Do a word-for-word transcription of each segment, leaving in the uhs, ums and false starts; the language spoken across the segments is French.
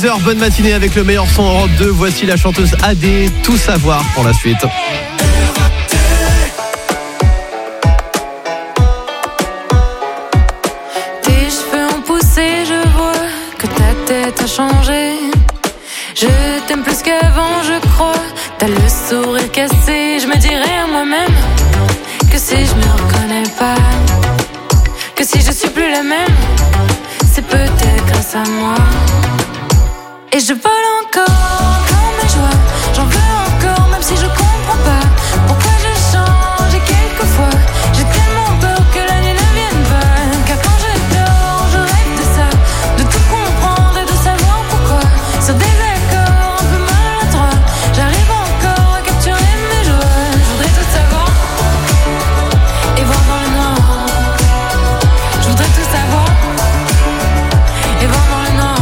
seize heures, bonne matinée avec le meilleur son Europe deux. Voici la chanteuse A D, Tout savoir pour la suite. Tes cheveux ont poussé, je vois que ta tête a changé. Je t'aime plus qu'avant, je crois. T'as le sourire cassé, je me dirais à moi-même que si je me reconnais pas, que si je suis plus la même, c'est peut-être grâce à moi. Et je vole encore comme mes joies, j'en veux encore même si je comprends pas pourquoi je change et quelquefois j'ai tellement peur que la nuit ne vienne pas. Car quand je dors, je rêve de ça, de tout comprendre et de savoir pourquoi. Sur des accords un peu maladroits, j'arrive encore à capturer mes joies. Je voudrais tout savoir et voir dans le noir. Je voudrais tout savoir et voir dans le noir.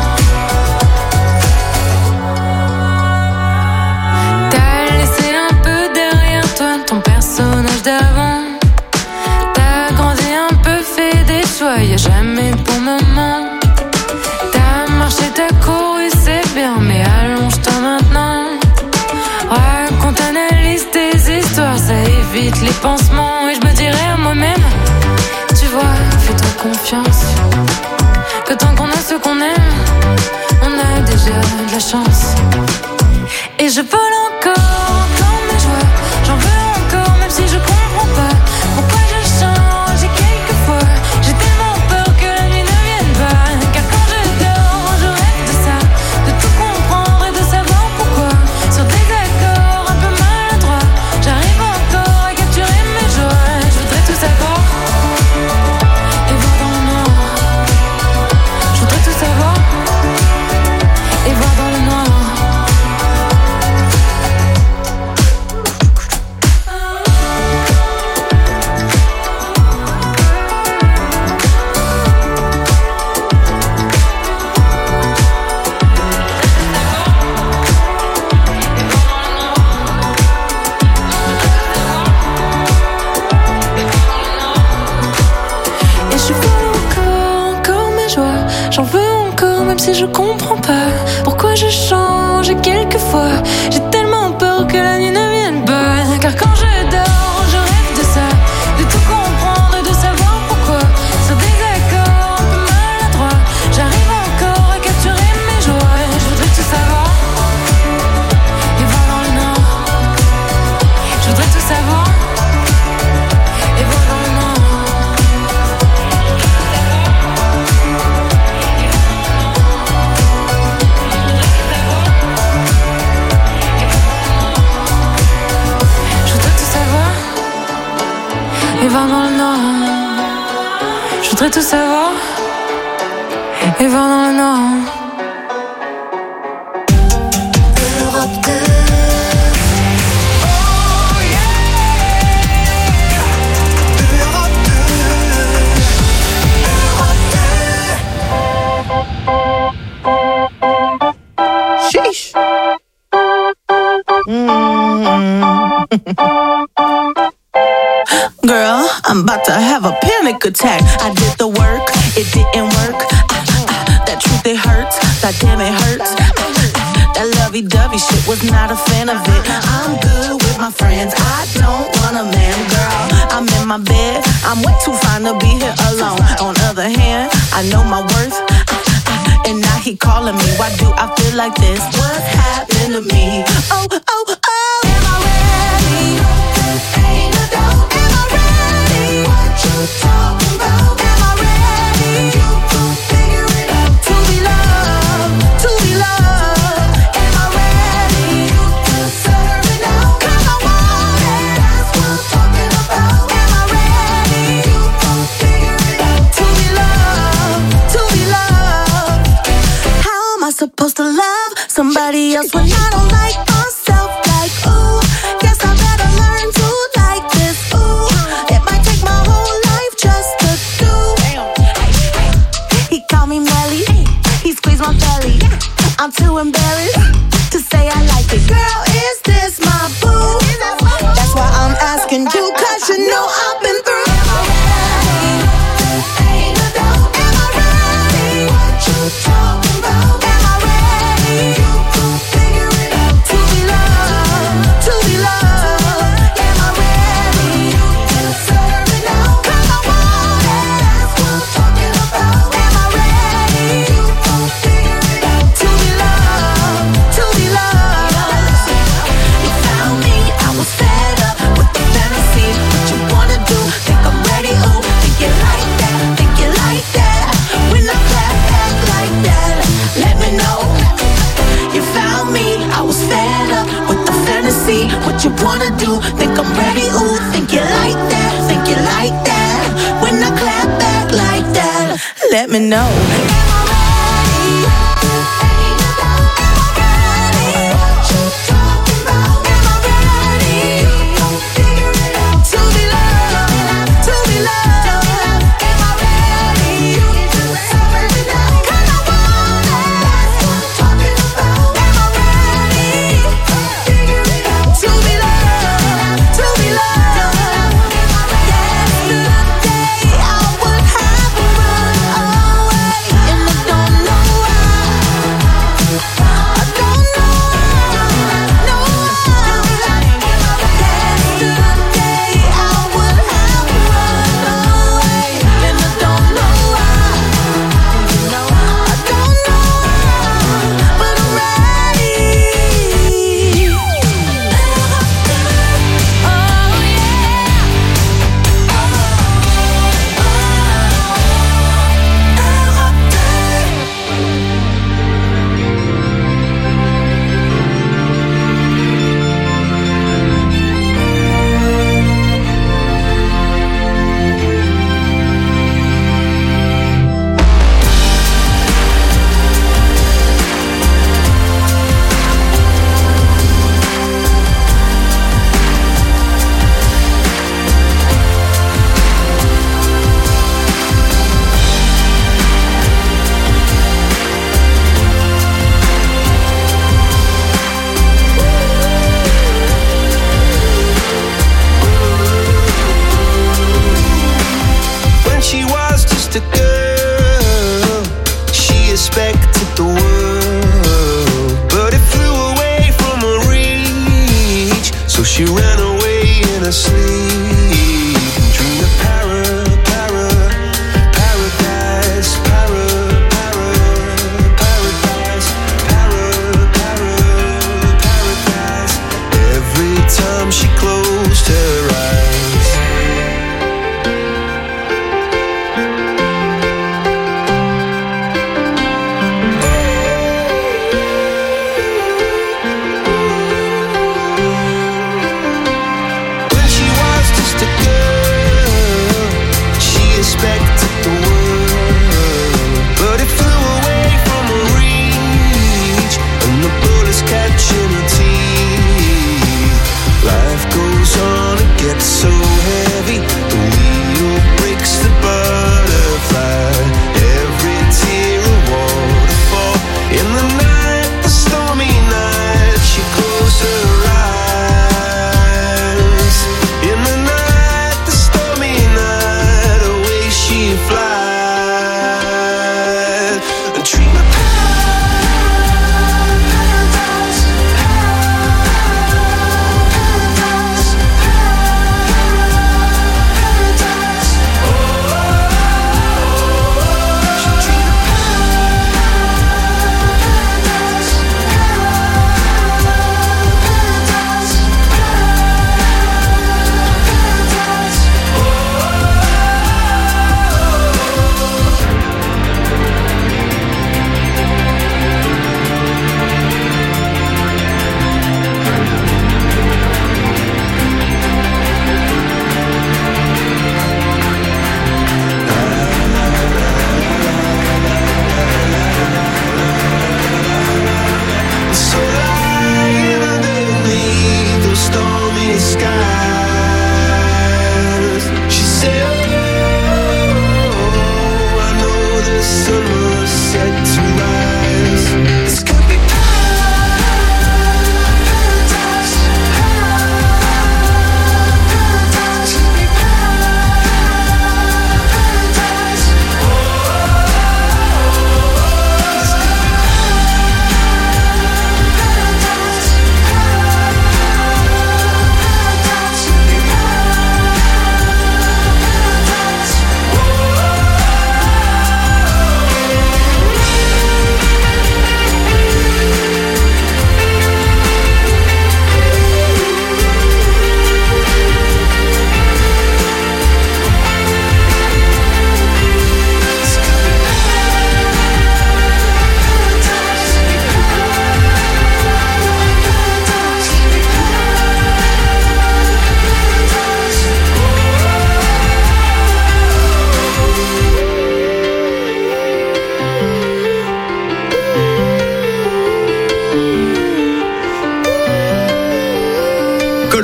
T'as laissé un peu derrière toi ton personnage d'avant. T'as grandi un peu, fait des choix, y'a jamais de bon moment. T'as marché, t'as couru, c'est bien, mais allonge-toi maintenant. Raconte, analyse tes histoires, ça évite les pansements. Et je me dirais à moi-même, tu vois, fais-toi confiance, que tant qu'on a ce qu'on aime, on a déjà de la chance. Et je vole encore comme mes joies, j'en veux encore même si je comprends pas pourquoi je change. Et quelquefois j'ai tellement peur que la nuit ne vienne pas. Car quand je dors, je rêve de ça, de tout comprendre et de savoir pourquoi. Sur des accords un peu maladroits, j'arrive encore à capturer mes joies. Je voudrais tout savoir et voir dans le noir. Je voudrais tout savoir et voir dans le noir. Et je veux encore, encore mes joies, j'en veux encore même si je comprends pas pourquoi je change. Et quelquefois j'ai tellement peur que la nuit ne vienne pas. Car quand je dors, je rêve de ça, de tout comprendre et de savoir pourquoi. Sur des accords un peu maladroits, j'arrive encore à capturer mes joies. Je voudrais tout savoir et voir dans le noir. Je voudrais tout savoir et voir dans le noir. Je voudrais tout savoir et voir dans le noir. Je voudrais tout savoir et voir dans le noir. Sheesh. Girl, I'm about to have a panic attack. I did the work, it didn't work. Ah, ah, that truth, it hurts. That damn, it hurts. Ah, ah, that lovey-dovey shit, was not a fan of it. I'm good with my friends, I don't want a man, girl. I'm in my bed, I'm way too fine to be here alone. On other hand, I know my worth. Ah, ah, and now he calling me. Why do I feel like this? What's happened to me? Oh, oh, oh. Am I ready? Ain't no doubt. Am I ready? What you talking about? Am I ready? You gon' figure it out. To be loved, to be loved. Am I ready? You deserve it now. 'Cause I want it. That's what I'm talking about. Am I ready? You gon' figure it out. To be loved, to be loved. How am I supposed to love somebody else when I don't like myself? Like, ooh, guess I better learn to like this. Ooh, it might take my whole life just to do. He called me Melly, he squeezed my belly. I'm too embarrassed to say I like it. Girl, is this my boo? That's why I'm asking you, 'cause you know I've been through. Am I ready? Ain't no doubt. Am I ready? What you talking about? Am I ready? you. Think I'm ready, ooh, think you like that, think you like that. When I clap back like that, let me know. When she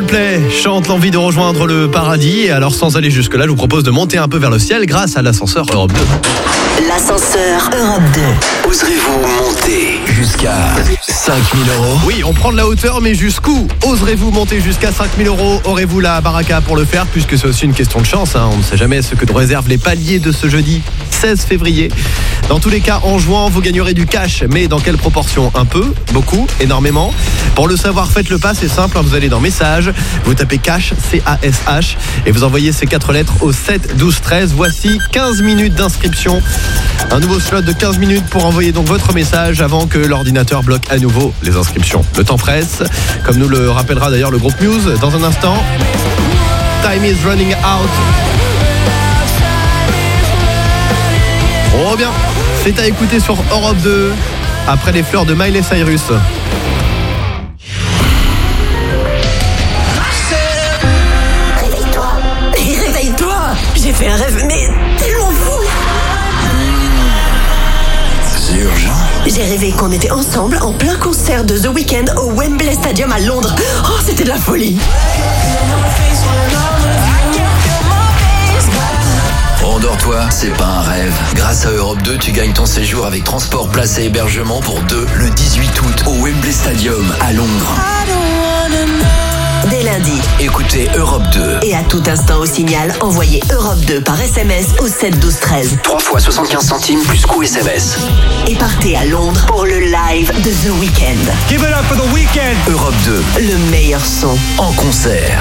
Coldplay chante l'envie de rejoindre le paradis. Et alors, sans aller jusque-là, je vous propose de monter un peu vers le ciel grâce à l'ascenseur Europe deux. L'ascenseur Europe deux. Oserez-vous monter jusqu'à cinq mille euros? Oui, on prend de la hauteur, mais jusqu'où? Oserez-vous monter jusqu'à cinq mille euros? Aurez-vous la baraka pour le faire? Puisque c'est aussi une question de chance, hein. On ne sait jamais ce que nous réservent les paliers de ce jeudi seize février. Dans tous les cas, en jouant, vous gagnerez du cash. Mais dans quelle proportion? Un peu, beaucoup, énormément? Pour le savoir, faites le pas, c'est simple. Vous allez dans Messages, vous tapez cash, C A S H, et vous envoyez ces quatre lettres au sept douze treize. Voici quinze minutes d'inscription. Un nouveau slot de quinze minutes pour envoyer donc votre message avant que l'ordinateur bloque à nouveau les inscriptions. Le temps presse, comme nous le rappellera d'ailleurs le groupe Muse dans un instant. Time is running out. Oh bien, c'est à écouter sur Europe deux après les fleurs de Miley Cyrus. Réveille-toi. Réveille-toi. J'ai fait un rêve, mais tellement fou. C'est urgent. J'ai rêvé qu'on était ensemble en plein concert de The Weeknd au Wembley Stadium à Londres. Oh, c'était de la folie. Endors-toi, c'est pas un rêve. Grâce à Europe deux, tu gagnes ton séjour avec transport, place et hébergement pour deux le dix-huit août au Wembley Stadium à Londres. Dès lundi. Écoutez Europe deux. Et à tout instant au signal, envoyez Europe deux par S M S au sept douze treize. trois fois soixante-quinze centimes plus coût S M S. Et partez à Londres pour le live de The Weeknd. Give it up for the Weeknd. Europe deux, Le meilleur son. en concert.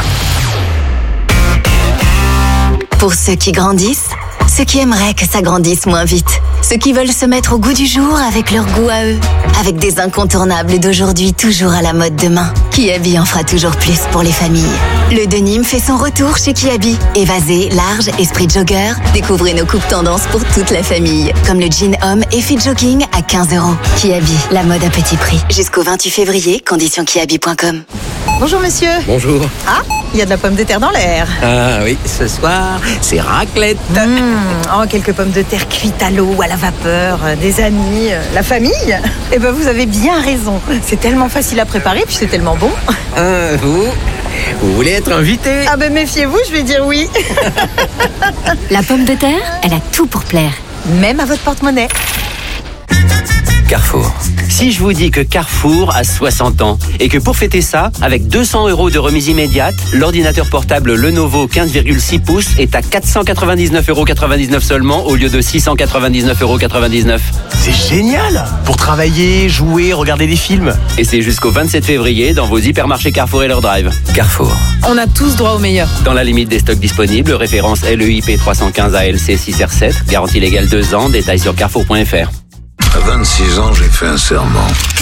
Pour ceux qui grandissent, ceux qui aimeraient que ça grandisse moins vite, ceux qui veulent se mettre au goût du jour avec leur goût à eux, avec des incontournables d'aujourd'hui toujours à la mode demain. Kiabi en fera toujours plus pour les familles. Le denim fait son retour chez Kiabi. Évasé, large, esprit jogger, découvrez nos coupes tendances pour toute la famille, comme le jean homme et fit jogging à quinze euros. Kiabi, la mode à petit prix. Jusqu'au vingt-huit février, conditions kiabi point com. Bonjour monsieur. Bonjour. Ah, il y a de la pomme de terre dans l'air. Ah oui, ce soir, c'est raclette. Mmh, oh, quelques pommes de terre cuites à l'eau, à la vapeur, euh, des amis, euh, la famille. Eh ben vous avez bien raison. C'est tellement facile à préparer, puis c'est tellement bon. Ah, vous, vous voulez être invité? Ah ben méfiez-vous, je vais dire oui. La pomme de terre, elle a tout pour plaire. Même à votre porte-monnaie. Carrefour. Si je vous dis que Carrefour a soixante ans et que pour fêter ça, avec deux cents euros de remise immédiate, l'ordinateur portable Lenovo quinze virgule six pouces est à quatre cent quatre-vingt-dix-neuf euros quatre-vingt-dix-neuf seulement au lieu de six cent quatre-vingt-dix-neuf euros quatre-vingt-dix-neuf. C'est génial. Pour travailler, jouer, regarder des films. Et c'est jusqu'au vingt-sept février dans vos hypermarchés Carrefour et leur drive. Carrefour. On a tous droit au meilleur. Dans la limite des stocks disponibles, référence L E I P trois cent quinze A L C six R sept, garantie légale deux ans, détails sur carrefour point f r. À vingt-six ans, j'ai fait un serment.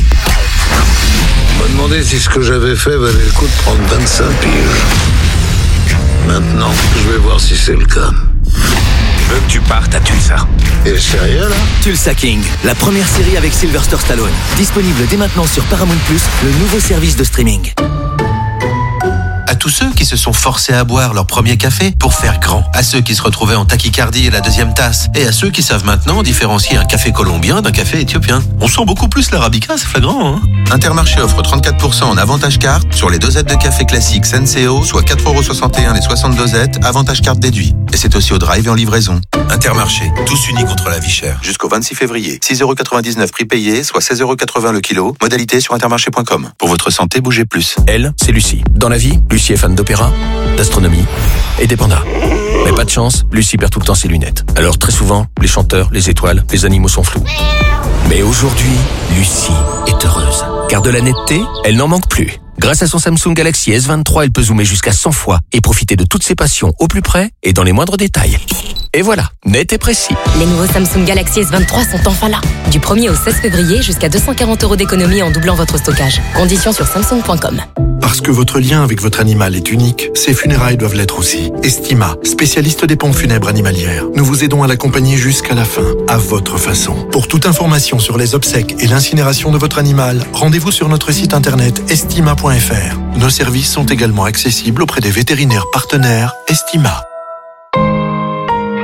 On m'a demandé si ce que j'avais fait valait le coup de prendre vingt-cinq piges. Maintenant, je vais voir si c'est le cas. Je veux que tu partes à Tulsa. Et sérieux, là? Tulsa King, la première série avec Sylvester Stallone. Disponible dès maintenant sur Paramount plus, le nouveau service de streaming. À tous ceux qui se sont forcés à boire leur premier café pour faire grand. À ceux qui se retrouvaient en tachycardie à la deuxième tasse. Et à ceux qui savent maintenant différencier un café colombien d'un café éthiopien. On sent beaucoup plus l'arabica, c'est flagrant, hein? Intermarché offre trente-quatre pour cent en avantage carte sur les dosettes de café classique Senseo, soit quatre euros soixante et un les soixante dosettes, avantage carte déduit. Et c'est aussi au drive et en livraison. Intermarché, tous unis contre la vie chère. Jusqu'au vingt-six février. six euros quatre-vingt-dix-neuf prix payé, soit seize euros quatre-vingts le kilo. Modalité sur intermarché point com. Pour votre santé, bougez plus. Elle, c'est Lucie. Dans la vie, Lucie est fan d'opéra, d'astronomie et des pandas. Mais pas de chance, Lucie perd tout le temps ses lunettes. Alors très souvent, les chanteurs, les étoiles, les animaux sont flous. Mais aujourd'hui, Lucie est heureuse. Car de la netteté, elle n'en manque plus. Grâce à son Samsung Galaxy S vingt-trois, elle peut zoomer jusqu'à cent fois et profiter de toutes ses passions au plus près et dans les moindres détails. Et voilà, net et précis. Les nouveaux Samsung Galaxy S vingt-trois sont enfin là. Du premier au seize février, jusqu'à deux cent quarante euros d'économie en doublant votre stockage. Conditions sur samsung point com. Parce que votre lien avec votre animal est unique, ses funérailles doivent l'être aussi. Estima, spécialiste des pompes funèbres animalières. Nous vous aidons à l'accompagner jusqu'à la fin, à votre façon. Pour toute information sur les obsèques et l'incinération de votre animal, rendez-vous sur notre site internet estima point f r. Nos services sont également accessibles auprès des vétérinaires partenaires Estima.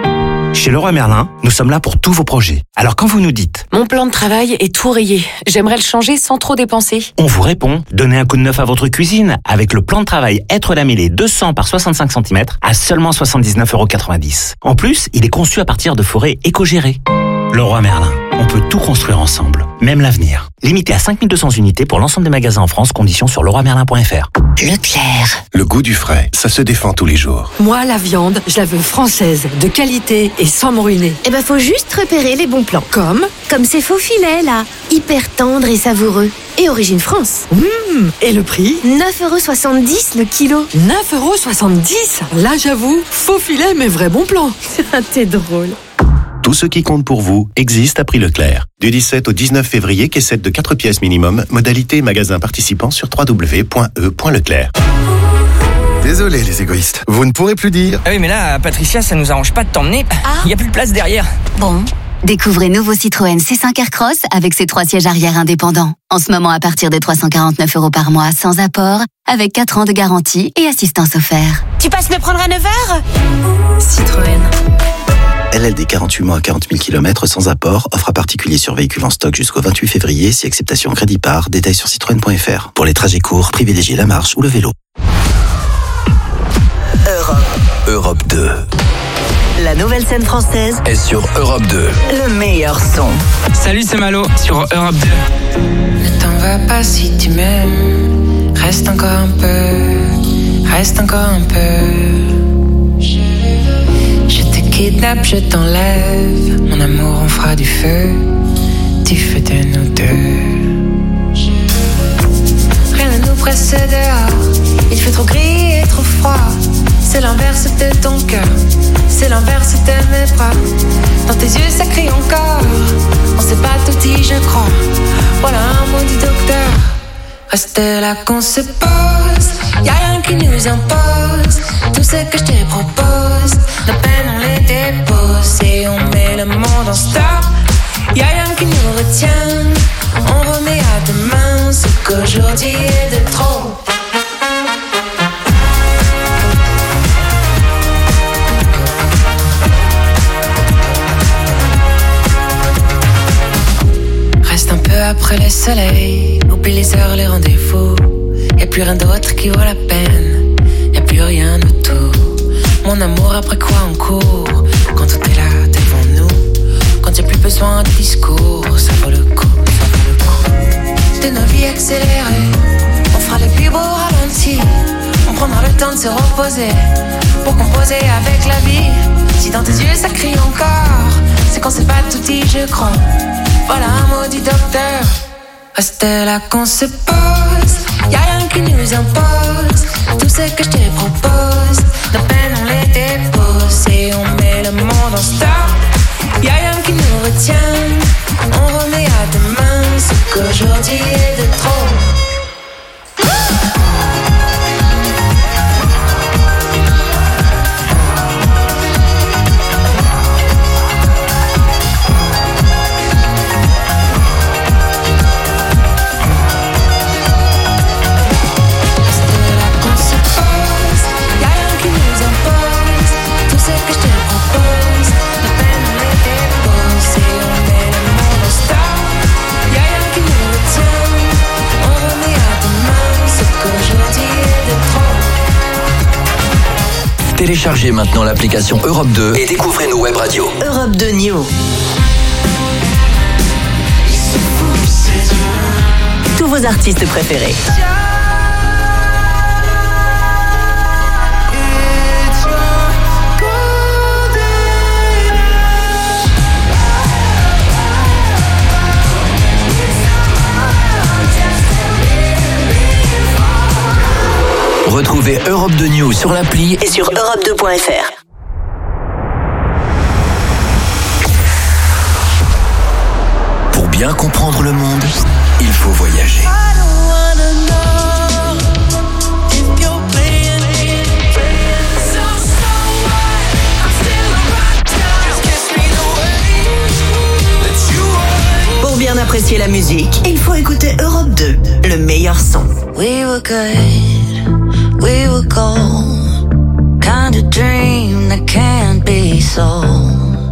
Chez Leroy Merlin, nous sommes là pour tous vos projets. Alors quand vous nous dites « Mon plan de travail est tout rayé. J'aimerais le changer sans trop dépenser. » On vous répond « Donnez un coup de neuf à votre cuisine avec le plan de travail Être Lamellé deux cents par soixante-cinq centimètres à seulement soixante-dix-neuf euros quatre-vingt-dix. En plus, il est conçu à partir de forêts éco-gérées. Leroy Merlin, on peut tout construire ensemble, même l'avenir. Limité à cinq mille deux cents unités pour l'ensemble des magasins en France, conditions sur leroy merlin point f r. Leclerc. Le goût du frais, ça se défend tous les jours. Moi, la viande, je la veux française, de qualité et sans me ruiner. Eh ben, faut juste repérer les bons plans. Comme Comme ces faux filets, là. Hyper tendres et savoureux. Et origine France. Mmh, et le prix neuf euros soixante-dix le kilo. neuf euros soixante-dix. Là, j'avoue, faux filet, mais vrai bon plan. T'es drôle. Tout ce qui compte pour vous existe à prix Leclerc. Du dix-sept au dix-neuf février, caissette de quatre pièces minimum, modalité magasin participant sur w w w point e point leclerc. Désolé les égoïstes, vous ne pourrez plus dire. Ah oui mais là, Patricia, ça nous arrange pas de t'emmener. Il ah. y a plus de place derrière. Bon, découvrez nouveau Citroën C cinq Aircross avec ses trois sièges arrière indépendants. En ce moment à partir de trois cent quarante-neuf euros par mois sans apport, avec quatre ans de garantie et assistance offerte. Tu passes me prendre à neuf heures? Citroën. L L D quarante-huit mois, quarante mille kilomètres sans apport, offre à particulier sur véhicule en stock jusqu'au vingt-huit février, si acceptation crédit par, détail sur citroën point f r. Pour les trajets courts, privilégiez la marche ou le vélo. Europe. Europe deux. La nouvelle scène française est sur Europe deux. Le meilleur son. Salut, c'est Malo sur Europe deux. Ne t'en vas pas si tu m'aimes. Reste encore un peu. Reste encore un peu. Je te kidnappe, je t'enlève. Mon amour, on fera du feu. Du feu de nous deux. Rien ne nous presse dehors. Il fait trop gris et trop froid. C'est l'inverse de ton cœur. C'est l'inverse de mes bras. Dans tes yeux ça crie encore. On s'est pas tout dit je crois. Voilà un mot du docteur. Reste là qu'on se pose. Y'a rien qui nous impose. Tout ce que je te propose. Nos peines on les dépose. Et on met le monde en stop. Y'a rien qui nous retient. On remet à demain ce qu'aujourd'hui est de trop. Reste un peu après le soleil. Oublie les heures, les rendez-vous. Y'a plus rien d'autre qui vaut la peine. Y'a plus rien autour. Mon amour, après quoi on court? Quand tout est là devant nous. Quand y'a plus besoin de discours. Ça vaut le coup, ça vaut le coup. De nos vies accélérées, on fera les plus beaux ralentis. On prendra le temps de se reposer pour composer avec la vie. Si dans tes yeux ça crie encore, c'est qu'on s'est pas tout dit je crois. Voilà un mot du docteur. Reste là qu'on se pose. Y'a rien qui nous impose. Tout ce que je te propose. Nos peines on les dépose. Et on met le monde en stop. Y'a rien qui nous retient. On remet à demain ce qu'aujourd'hui est de trop. Téléchargez maintenant l'application Europe deux et découvrez nos web radios. Europe deux News. Tous vos artistes préférés. Retrouvez Europe deux News sur l'appli et sur europe deux point f r. Pour bien comprendre le monde, il faut voyager. Pour bien apprécier la musique, il faut écouter Europe deux, le meilleur son. We were good, we were gold, kind of dream that can't be sold.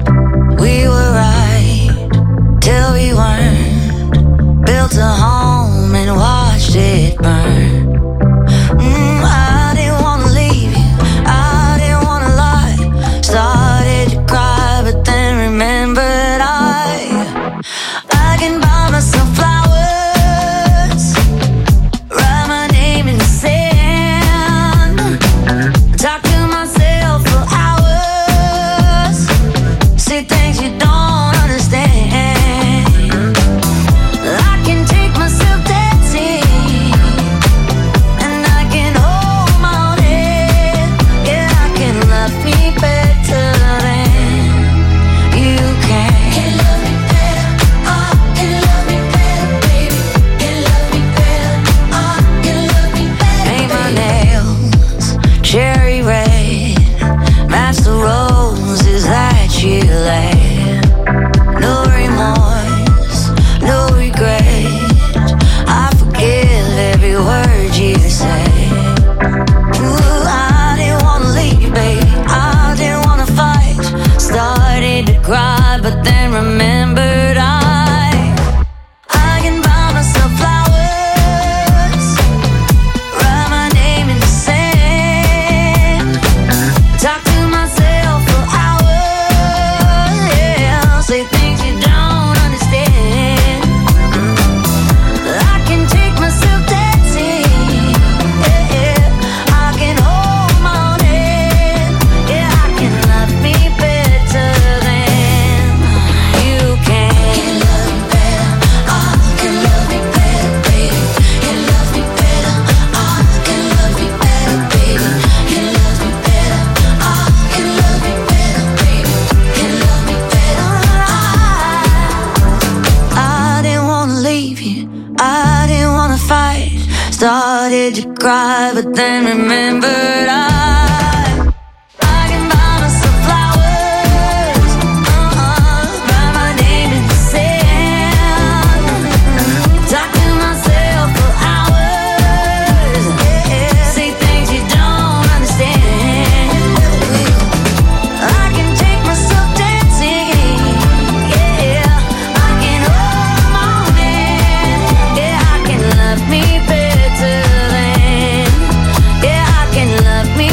We were right till we weren't. Built a home and watched it burn. Mm, I didn't wanna leave you, I didn't wanna lie. Started to cry, but then remembered I I can buy myself flowers, write my name in the sand, talk to myself for hours, say things you don't understand. I can take myself dancing, and I can hold my own head. Yeah, I can love me better than you can. Can love me better, oh, can love me better, baby. Can love me better, oh, can love me better. Paint my nails cherry red, match the roses that you laid. No remorse, no regret. I forgive every word you say. Ooh, I didn't wanna leave you, baby. I didn't wanna fight. Started to cry, but then remembered I I can buy myself flowers, write my name in the sand, talk to myself for hours. Yeah, say things you don't understand. I can take myself dancing. Yeah, yeah. I can hold my own head. Yeah, I can love me better than you can. Can love me better, oh, can love me better, baby. Can love me better, oh, can love me better, baby. Can love me better, oh, can love me better, baby. Can love me better. I, I didn't wanna leave you, I didn't wanna fight. Started to cry, but then remembered I I can buy myself flowers, uh-huh, write my name in the sand, talk to myself for hours. Yeah, say things you don't understand. I can take myself dancing. Yeah, I can hold my own hand. Yeah, I can love me better than. Yeah, I can love me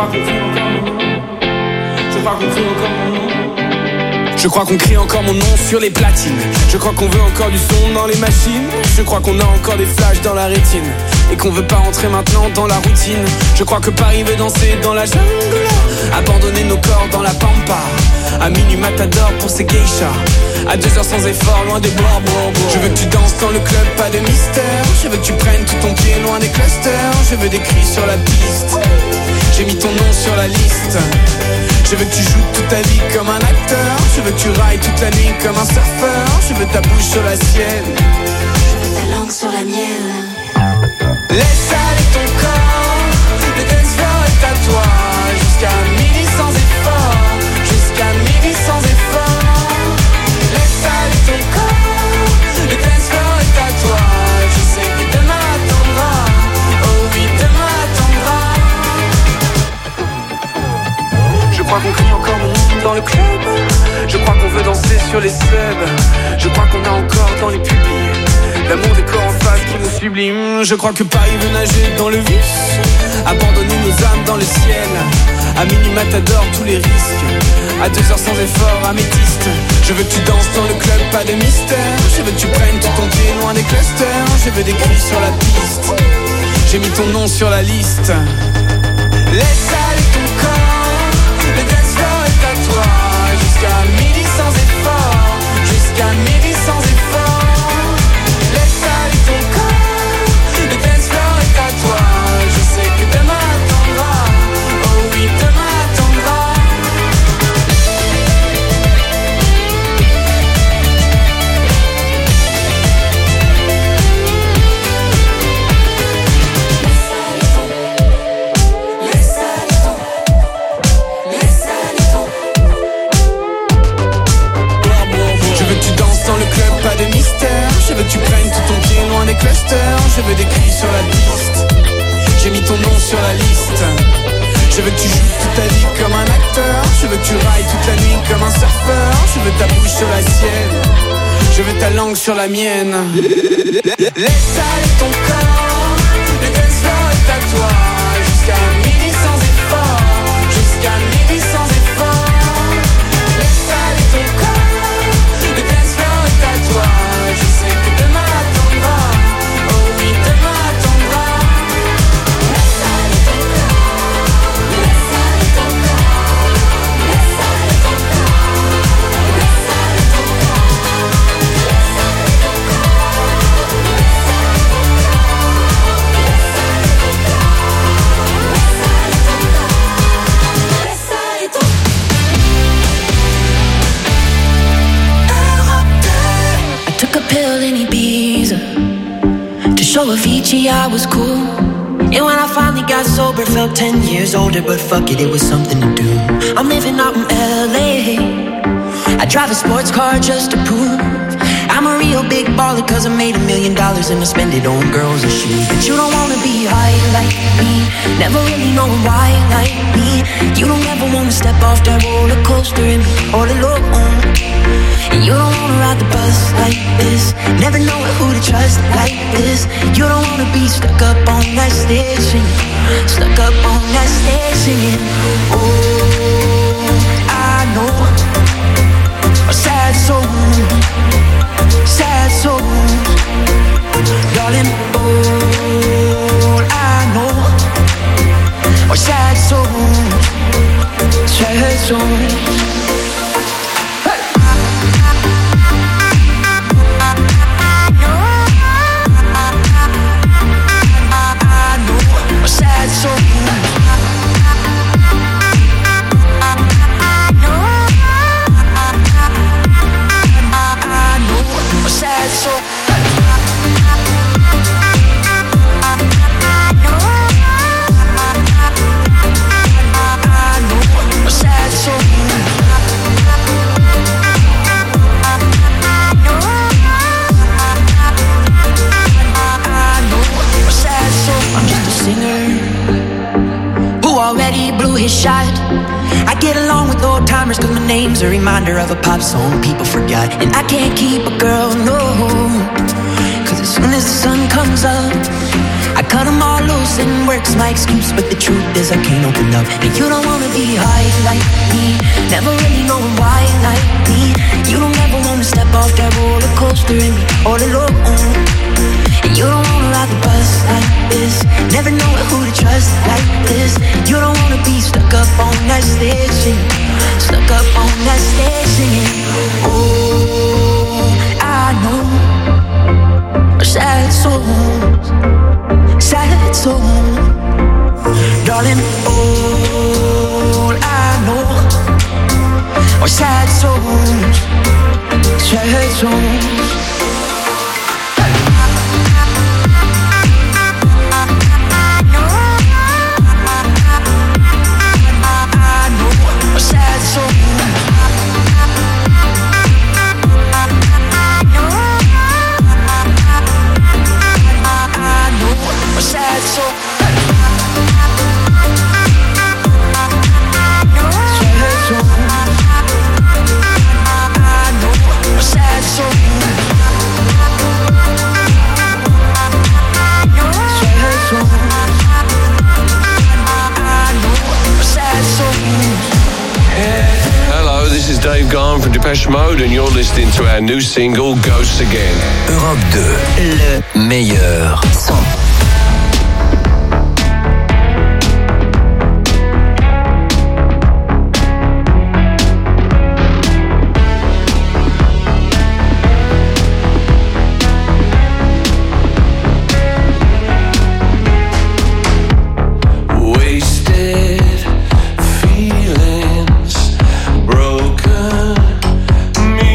crois qu'on crie encore mon nom. Je crois qu'on crie encore mon nom. Je crois qu'on crie encore mon nom sur les platines. Je crois qu'on veut encore du son dans les machines. Je crois qu'on a encore des flashs dans la rétine et qu'on veut pas rentrer maintenant dans la routine. Je crois que Paris veut danser dans la jungle, abandonner nos corps dans la pampa. À minuit matador pour ces geishas, à deux heures sans effort, loin des bords. Je veux que tu danses dans le club, pas de mystère. Je veux que tu prennes tout ton pied loin des clusters. Je veux des cris sur la piste. J'ai mis ton nom sur la liste. Je veux que tu joues toute ta vie comme un acteur. Je veux que tu railles toute la nuit comme un surfeur. Je veux ta bouche sur la sienne. Je veux ta langue sur la mienne. Laisse aller ton corps. Le dance floor est à toi. Jusqu'à midi sans effort. Jusqu'à midi sans effort. Laisse aller ton corps. Le dance floor est à toi. Je sais que demain attendra. Oh oui, demain attendra. Je crois qu'on crie encore mon nom dans le club. Je crois qu'on veut danser sur les subs. Je crois qu'on a encore dans les pupilles l'amour des corps en face qui nous sublime. Je crois que Paris veut nager dans le vice, abandonner nos âmes dans le ciel. À minuit matador tous les risques, à deux heures sans effort, améthyste. Je veux que tu danses dans le club, pas de mystère. Je veux que tu prennes tout ton pied loin des clusters. Je veux des cris sur la piste. J'ai mis ton nom sur la liste. Laisse aller ton corps. Le dance floor est à toi. Jusqu'à midi sans effort. Jusqu'à midi sans effort. Laisse aller ton corps. Le dance floor est à toi. Je sais que demain attendra. Oh oui, demain attendra. Pas de mystère, je veux que tu prennes tout ton pied loin des clusters. Je veux des cris sur la piste. J'ai mis ton nom sur la liste. Je veux que tu joues toute ta vie comme un acteur. Je veux que tu railles toute la nuit comme un surfeur. Je veux ta bouche sur la sienne. Je veux ta langue sur la mienne. Laisse aller ton corps. Le dance floor est à toi. Jusqu'à midi sans effort. Jusqu'à midi sans effort. Laisse aller ton corps. Le dance floor est à toi. Je sais que demain attendra. Oh oui, demain attendra. Laisse aller ton corps. Laisse aller ton corps. Laisse aller ton corps. Laisse aller ton corps. Laisse aller ton I took a pill in Ibiza to show Avicii I was cool. And when I finally got sober, felt ten years older. But fuck it, it was something to do. I'm living out in L A. I drive a sports car just to prove I'm a real big baller, cause I made a million dollars and I spend it on girls and shoes. But you don't wanna be high like me, never really know why like me. You don't ever wanna step off that roller coaster and be all alone. And you don't wanna ride the bus like this, never know who to trust like this. You don't wanna be stuck up on that stage singing, stuck up on that stage singing. Oh, I know a sad soul, sad souls, darling, all I know are sad souls, sad souls. Sad souls. Sad soul. Sad soul. Sad soul. I'm just a singer who already blew his shot. I get along with old timers cause my name's a reminder of a pop song people forgot. And I can't keep a girl, no, cause as soon as the sun comes up, I cut them all loose and work's my excuse, but the truth is I can't open up. And you don't wanna be high like me, never really knowing why like me. You don't ever wanna step off that roller coaster and be all alone. And you don't wanna ride the bus like this, never knowing who to trust like this. You don't wanna be stuck up on that station, stuck up on that station. Oh, I know sad souls, sad souls, darling. All I know are sad souls, sad souls. This is Dave Garn from Depeche Mode and you're listening to our new single Ghosts Again. Europe deux, le meilleur son.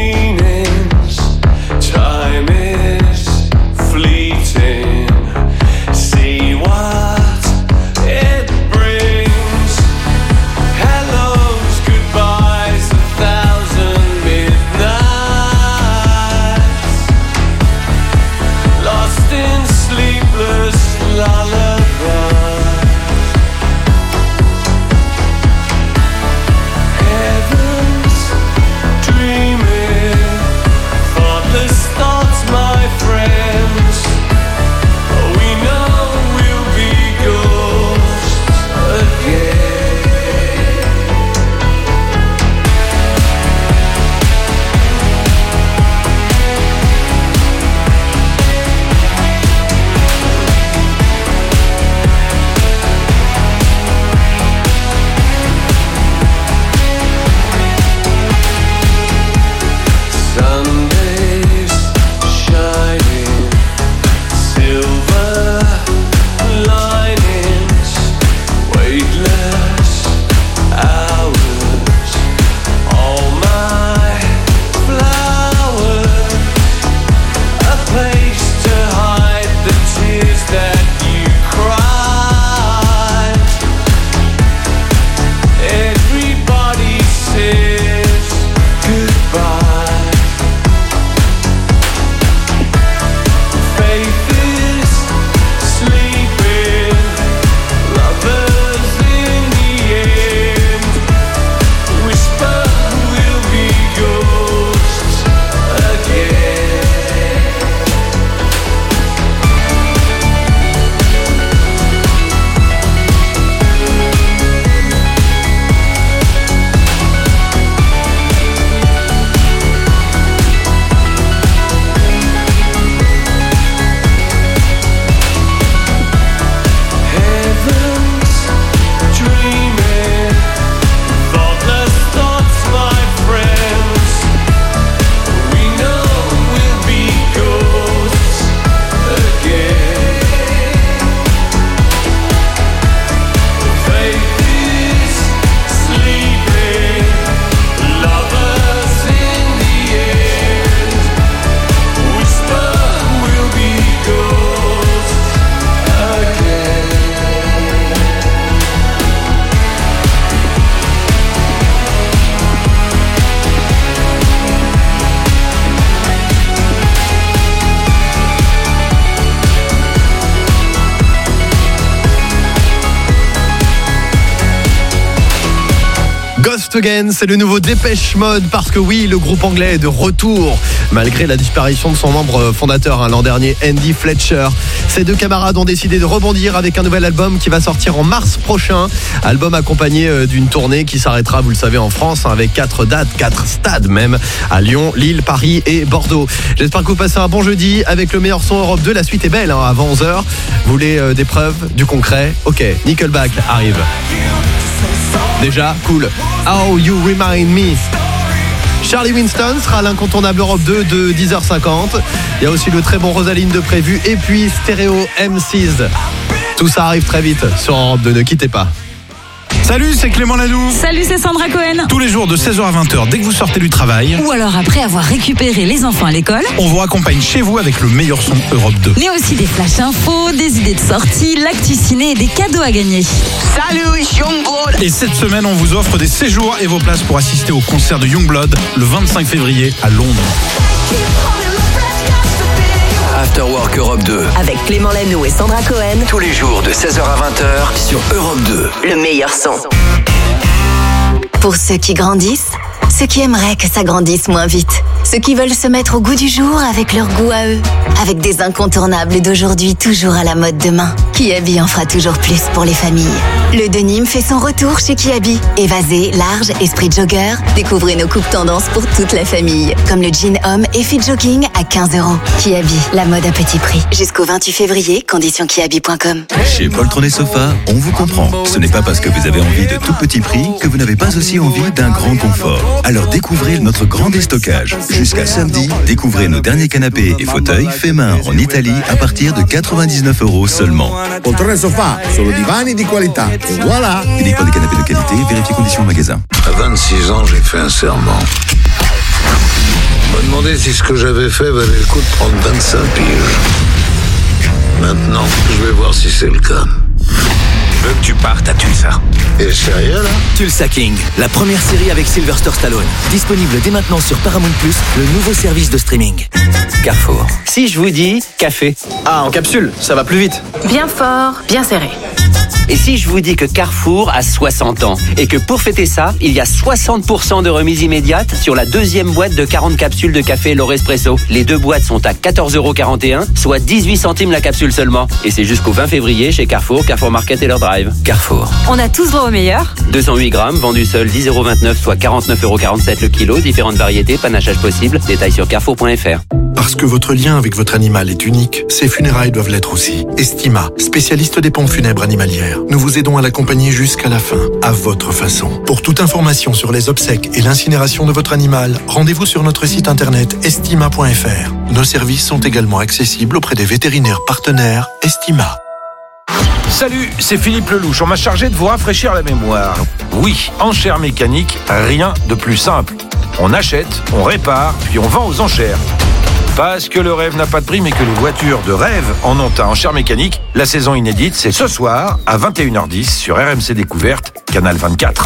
Time is fleeting. Ghost Again, c'est le nouveau Dépêche Mode parce que oui, le groupe anglais est de retour malgré la disparition de son membre fondateur hein, l'an dernier, Andy Fletcher. Ces deux camarades ont décidé de rebondir avec un nouvel album qui va sortir en mars prochain. Album accompagné d'une tournée qui s'arrêtera, vous le savez, en France hein, avec quatre dates, quatre stades même, à Lyon, Lille, Paris et Bordeaux. J'espère que vous passez un bon jeudi avec le meilleur son Europe deux. La suite est belle hein, avant onze heures. Vous voulez euh, des preuves, du concret? Ok, Nickelback arrive. Déjà, cool. How You Remind Me. Charlie Winston sera l'incontournable Europe deux de dix heures cinquante. Il y a aussi le très bon Rosaline de prévu. Et puis Stéréo M six. Tout ça arrive très vite sur Europe deux, ne quittez pas. Salut, c'est Clément Lanoux. Salut, c'est Sandra Cohen. Tous les jours de seize heures à vingt heures, dès que vous sortez du travail, ou alors après avoir récupéré les enfants à l'école, on vous raccompagne chez vous avec le meilleur son Europe deux. Mais aussi des flash infos, des idées de sortie, l'actu ciné et des cadeaux à gagner. Salut, Youngblood. Et cette semaine, on vous offre des séjours et vos places pour assister au concert de Youngblood le vingt-cinq février à Londres. After Work Europe deux. Avec Clément Lanoux et Sandra Cohen. Tous les jours de seize heures à vingt heures sur Europe deux. Le meilleur son. Pour ceux qui grandissent, ceux qui aimeraient que ça grandisse moins vite, ceux qui veulent se mettre au goût du jour avec leur goût à eux, avec des incontournables d'aujourd'hui toujours à la mode demain. Kiabi en fera toujours plus pour les familles. Le denim fait son retour chez Kiabi. Évasé, large, esprit jogger, découvrez nos coupes tendances pour toute la famille, comme le jean homme et fit jogging à quinze euros. Kiabi, la mode à petit prix. Jusqu'au vingt-huit février, conditions kiabi point com. Chez Poltron et Sofa, on vous comprend. Ce n'est pas parce que vous avez envie de tout petit prix que vous n'avez pas aussi envie d'un grand confort. Alors découvrez notre grand déstockage. Jusqu'à samedi, découvrez nos derniers canapés et fauteuils faits main en Italie à partir de quatre-vingt-dix-neuf euros seulement. Poltron et Sofa, solo divani di qualità. Et voilà. Uniquement des canapés de qualité, vérifiez conditions au magasin. À vingt-six ans, j'ai fait un serment. On m'a demandé si ce que j'avais fait valait le coup de prendre vingt-cinq piges. Maintenant, je vais voir si c'est le cas. Je veux que tu partes à Tulsa. Et sérieux là? Tulsa King, la première série avec Sylvester Stallone. Disponible dès maintenant sur Paramount plus, le nouveau service de streaming. Carrefour. Si je vous dis café. Ah, en capsule, ça va plus vite. Bien fort, bien serré. Et si je vous dis que Carrefour a soixante ans et que pour fêter ça, il y a soixante pour cent de remise immédiate sur la deuxième boîte de quarante capsules de café L'Or Espresso. Les deux boîtes sont à quatorze euros quarante et un, soit dix-huit centimes la capsule seulement. Et c'est jusqu'au vingt février chez Carrefour, Carrefour Market et leur drive. Carrefour. On a tous droit au meilleur. deux cent huit grammes, vendu seul dix euros vingt-neuf, soit quarante-neuf euros quarante-sept le kilo. Différentes variétés, panachage possible. Détails sur carrefour point f r. Parce que votre lien avec votre animal est unique, ces funérailles doivent l'être aussi. Estima, spécialiste des pompes funèbres animalières. Nous vous aidons à l'accompagner jusqu'à la fin, à votre façon. Pour toute information sur les obsèques et l'incinération de votre animal, rendez-vous sur notre site internet estima point f r. Nos services sont également accessibles auprès des vétérinaires partenaires Estima. Salut, c'est Philippe Lelouch. On m'a chargé de vous rafraîchir la mémoire. Oui, enchères mécaniques, rien de plus simple. On achète, on répare, puis on vend aux enchères. Parce que le rêve n'a pas de prix, mais que les voitures de rêve en ont un. Enchères mécaniques, la saison inédite, c'est ce soir à vingt et une heures dix sur R M C Découverte, Canal vingt-quatre.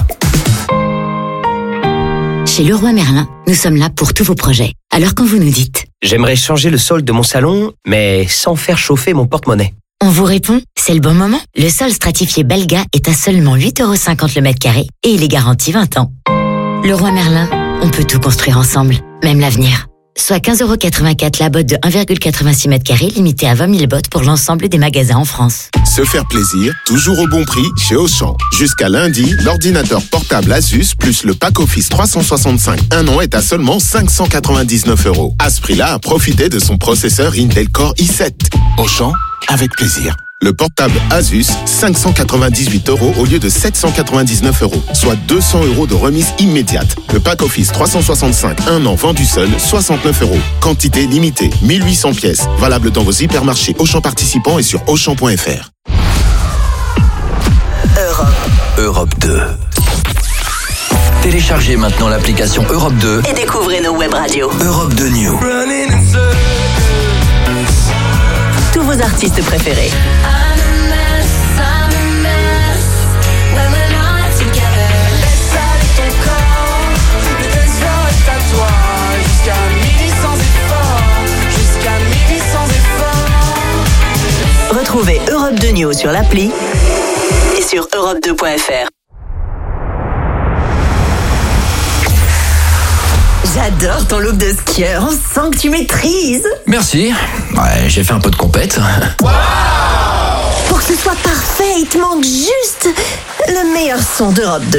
Chez Leroy Merlin, nous sommes là pour tous vos projets. Alors quand vous nous dites « J'aimerais changer le sol de mon salon, mais sans faire chauffer mon porte-monnaie ». On vous répond « C'est le bon moment ». Le sol stratifié Belga est à seulement huit euros cinquante le mètre carré et il est garanti vingt ans. Leroy Merlin, on peut tout construire ensemble, même l'avenir. Soit quinze euros quatre-vingt-quatre la botte de un virgule quatre-vingt-six mètres carrés, limitée à vingt mille bottes pour l'ensemble des magasins en France. Se faire plaisir, toujours au bon prix chez Auchan. Jusqu'à lundi, l'ordinateur portable Asus plus le pack Office trois cent soixante-cinq un an est à seulement cinq cent quatre-vingt-dix-neuf euros. À ce prix-là, profitez de son processeur Intel Core i sept. Auchan, avec plaisir. Le portable Asus, cinq cent quatre-vingt-dix-huit euros au lieu de sept cent quatre-vingt-dix-neuf euros, soit deux cents euros de remise immédiate. Le pack Office trois cent soixante-cinq un an vendu seul, soixante-neuf euros. Quantité limitée, mille huit cents pièces. Valable dans vos hypermarchés Auchan participants et sur auchan point f r. Europe. Europe deux. Téléchargez maintenant l'application Europe deux et découvrez nos web radios. Europe deux New. Tous vos artistes préférés. Retrouvez Europe deux News sur l'appli et sur europe deux point f r. J'adore ton look de skieur. On sent que tu maîtrises. Merci. Ouais, j'ai fait un peu de compète. Wow. Pour que ce soit parfait, il te manque juste le meilleur son d'Europe deux.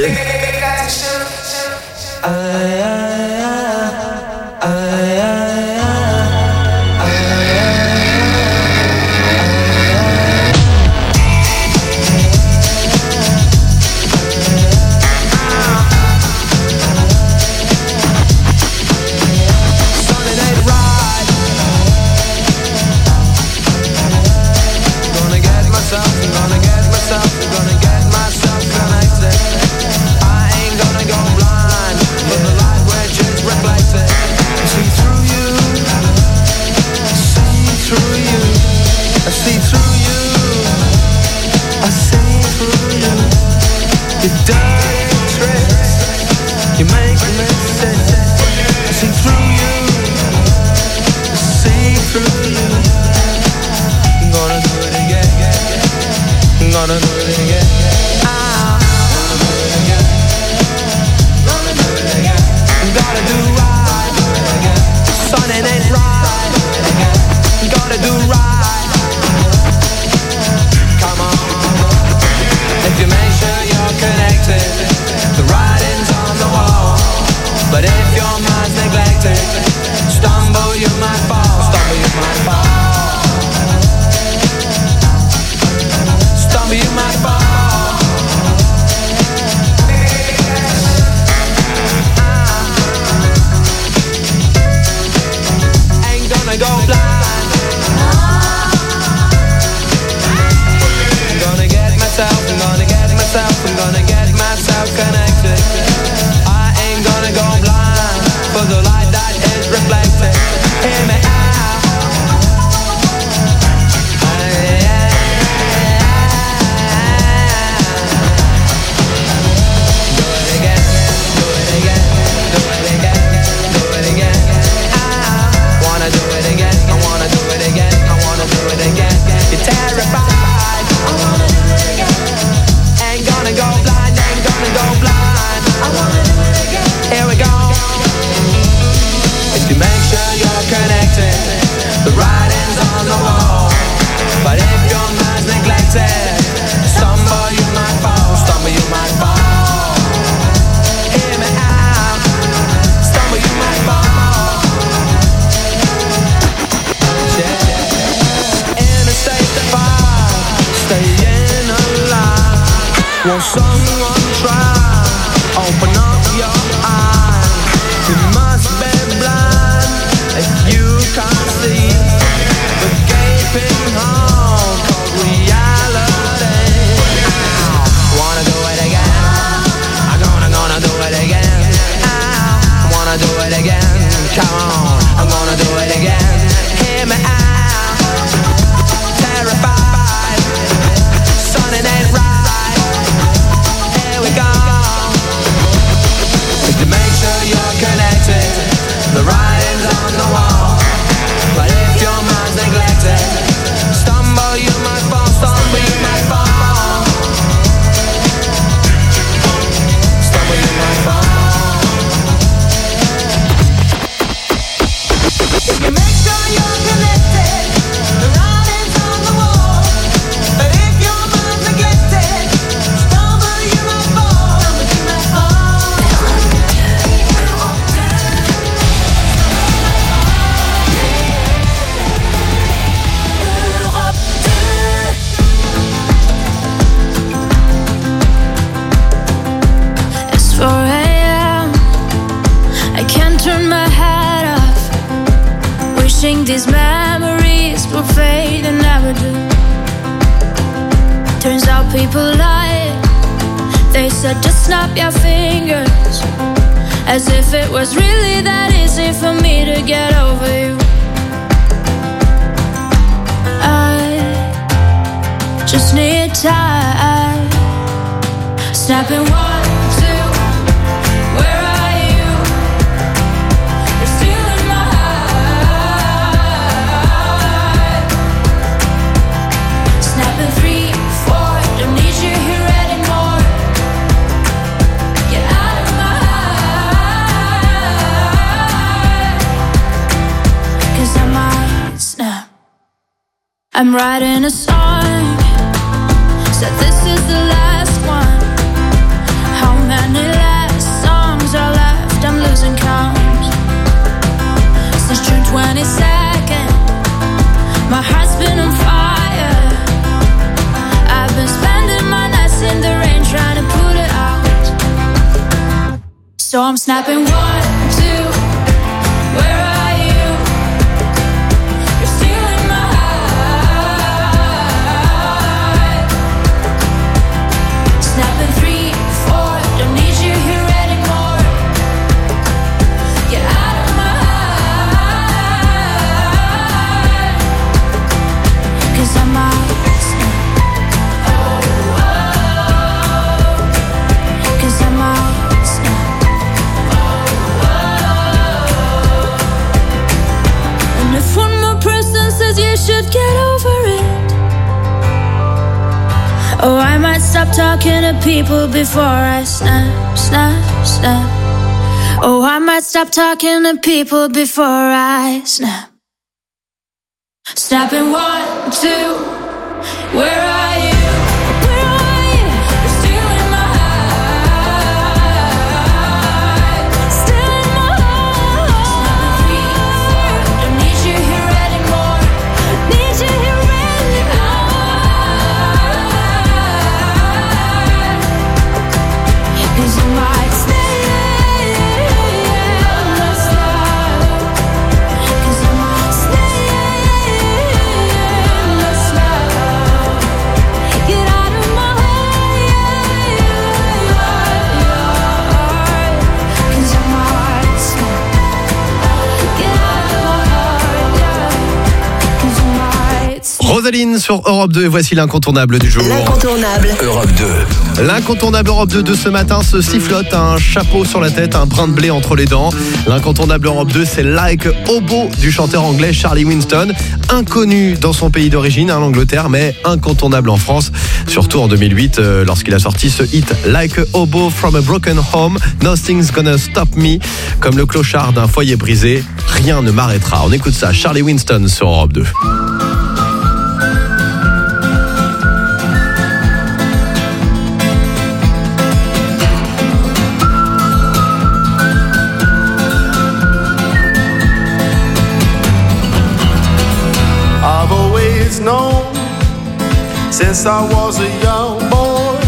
Get out of my I'm writing a song, so this is the last one. How many last songs are left? I'm losing count. Since June twenty-second, my heart's been on fire. I've been spending my nights in the rain trying to put it out. So I'm snapping one, two, where are you? You're stealing my heart. Snapping three, four, don't need you here anymore. Get out of my heart. Cause I'm out. Cause I'm out. If one more person says you should get over it, oh, I might stop talking to people before I snap, snap, snap. Oh, I might stop talking to people before I snap. Snapping one, two, where are you? Where are you? You're stealing my heart. Stealing my heart. Don't need you here anymore. Need you here anymore. Cause you might stay in the slide. Cause you might stay in the slide. Get out of my heart. Cause you might stay. Get out of my heart. Cause you might stay. Rosaline sur Europe deux, et voici l'incontournable du jour. L'incontournable. Europe deux. L'incontournable Europe deux de ce matin se sifflote, un chapeau sur la tête, un brin de blé entre les dents. L'incontournable Europe deux, c'est Like a Hobo du chanteur anglais Charlie Winston. Inconnu dans son pays d'origine, hein, l'Angleterre, mais incontournable en France. Surtout en deux mille huit, euh, lorsqu'il a sorti ce hit Like a Hobo from a Broken Home, Nothing's Gonna Stop Me. Comme le clochard d'un foyer brisé, rien ne m'arrêtera. On écoute ça, Charlie Winston sur Europe deux. I've always known since I was a young boy,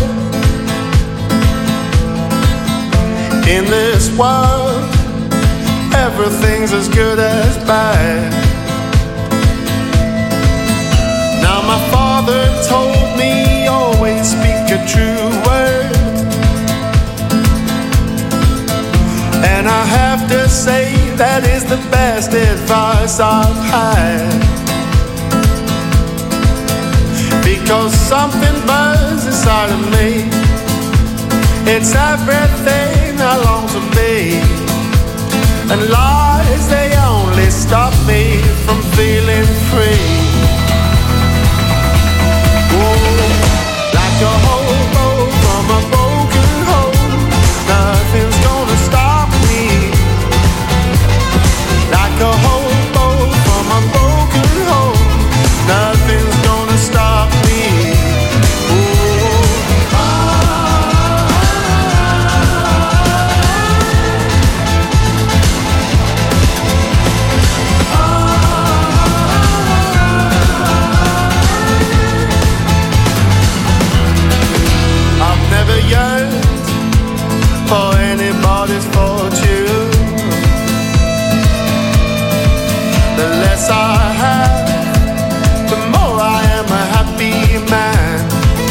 in this world everything's as good as bad. Now my father told me always speak a true word, and I have to say that is the best advice I've had. Because something burns inside of me, it's everything I long to be. And lies, they only stop me from feeling free. Whoa, like a hobo from a broken home, nothing's gonna stop me. Like a hobo from a broken home, nothing's gonna stop me. Yearned for anybody's fortune. The less I have, the more I am a happy man.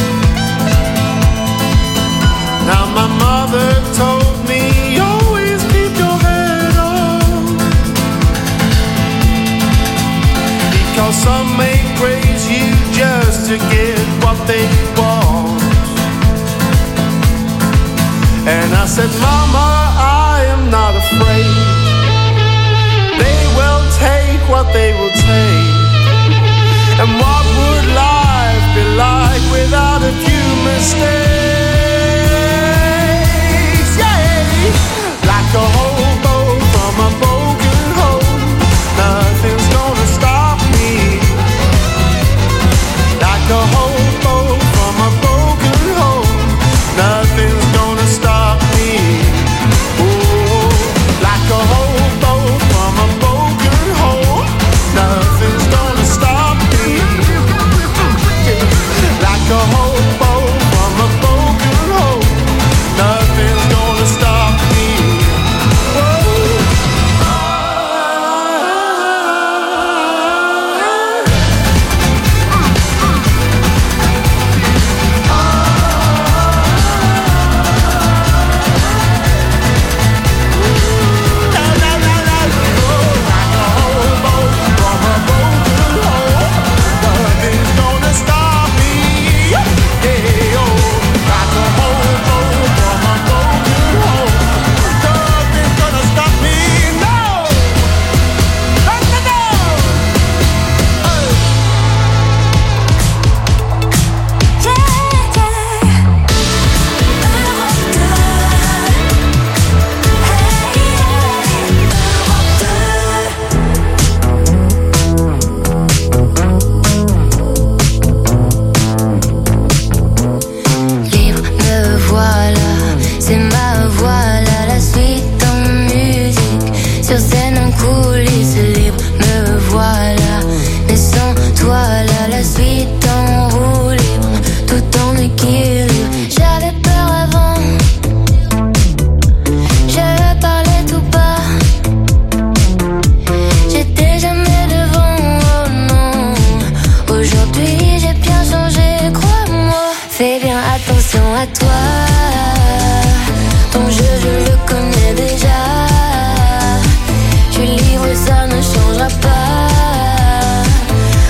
Now my mother told me always keep your head on, because some may praise you just to get what they want. And I said, Mama, I am not afraid. They will take what they will take. And what would life be like without a few mistakes? Yeah, like a hobo from a broken home, nothing's gonna stop me.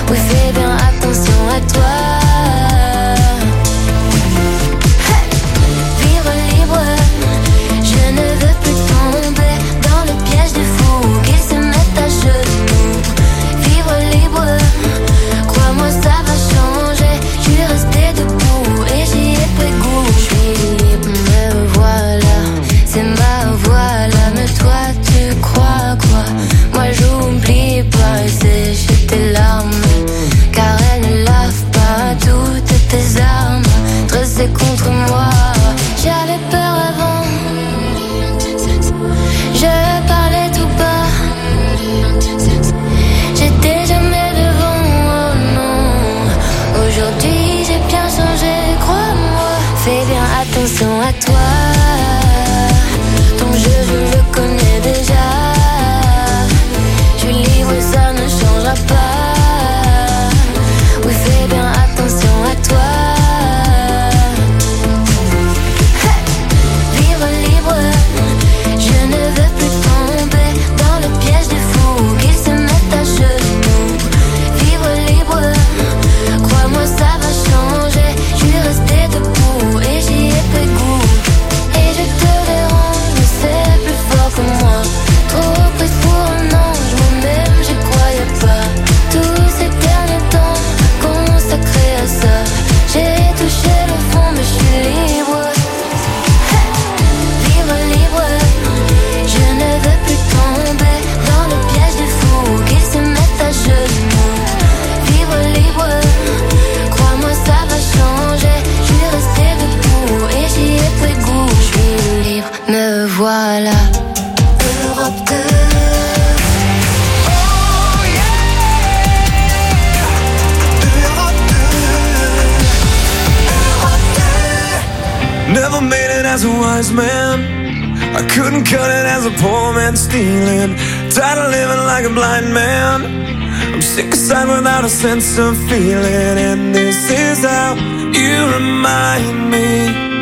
Oui, fais bien attention à toi. Hey! Vivre libre, je ne veux plus tomber dans le piège des fous qui se mettent à genoux. Vivre libre, crois-moi ça va changer. Je suis restée debout et j'y ai pris goût. Je suis libre, me voilà, c'est ma voix là. Mais toi tu crois quoi? Moi j'oublie pas et sécher tes larmes, car elles ne lavent pas toutes tes armes dressées contre moi. J'avais peur avant, je parlais tout bas, j'étais jamais devant, oh non. Aujourd'hui j'ai bien changé, crois-moi. Fais bien attention à toi. Ton jeu je le connais déjà. Je suis libre, ça ne changera pas. Oui, fais bien attention à toi. Hey! Vivre libre, je ne veux plus tomber dans le piège des fous qui se mettent à genoux. Vivre libre, crois-moi ça va changer. Je suis restée debout et j'y ai pris goût. Et je te dérange, mais c'est plus fort que moi. Trop prise pour un ange, moi-même j'y croyais pas. Tous ces derniers temps consacrés à ça, j'ai touché le fond mais je suis libre. Hey! Vivre libre, je ne veux plus tomber dans le piège des fous qui se mettent à genoux. Vivre libre, crois-moi ça va changer. Je suis restée debout et j'y ai pris goût. Je suis libre, me voilà. Europe deux. Never made it as a wise man. I couldn't cut it as a poor man stealing. Tired of living like a blind man. I'm sick aside without a sense of feeling. And this is how you remind me.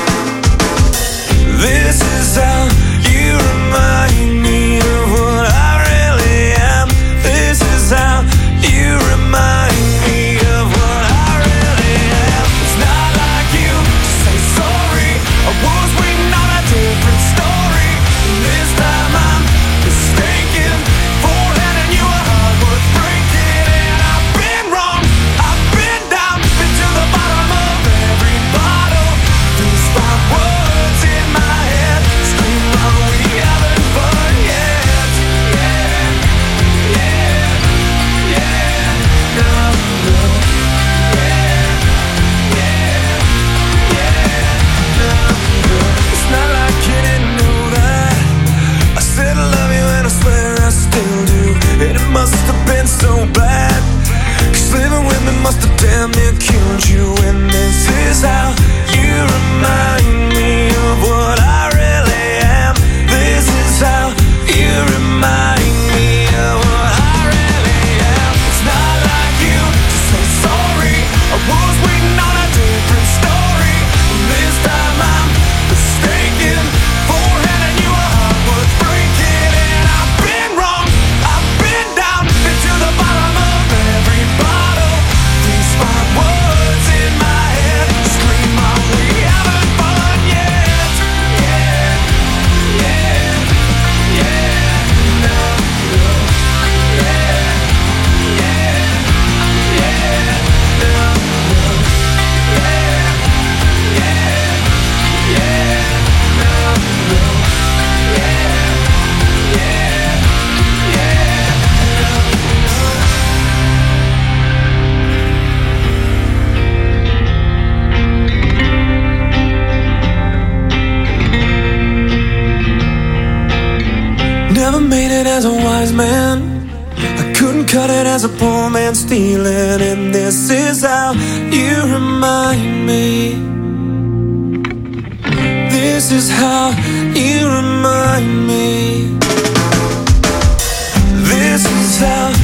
This is how you remind me of what I really am. This is how you remind me of what I really am. It's not like you to say sorry. I was waiting on a different story. And this time I'm mistaken for letting you a heart worth breaking. And I've been wrong, I've been down, been to the bottom of every bottle. These five words in my head scream out, we haven't fun yet. Yeah, yeah, yeah, no, no. Yeah, yeah, yeah, no, no. It's not like you didn't know that I said I love you and I swear I still do. And it must have been so bad, 'cause living with me must have damn near killed you. And this is how you remind me of what I really am. This is how you remind me of what I really am. It's not like you to say sorry. I was waiting on a different story. And this time I'm mistaken for handing you a heart worth breaking. And I've been wrong, I've been down, been to the bottom of every bottle. These five words in my head scream out, we haven't fun yet. Yeah, yeah, yeah, no, no. Yeah, yeah, yeah, no, no. Yeah, yeah, yeah, no, no. Yeah, yeah, yeah, Never made it as a wise man. I couldn't cut it as a poor man stealing. And this is how you remind me. This is how you remind me. This is how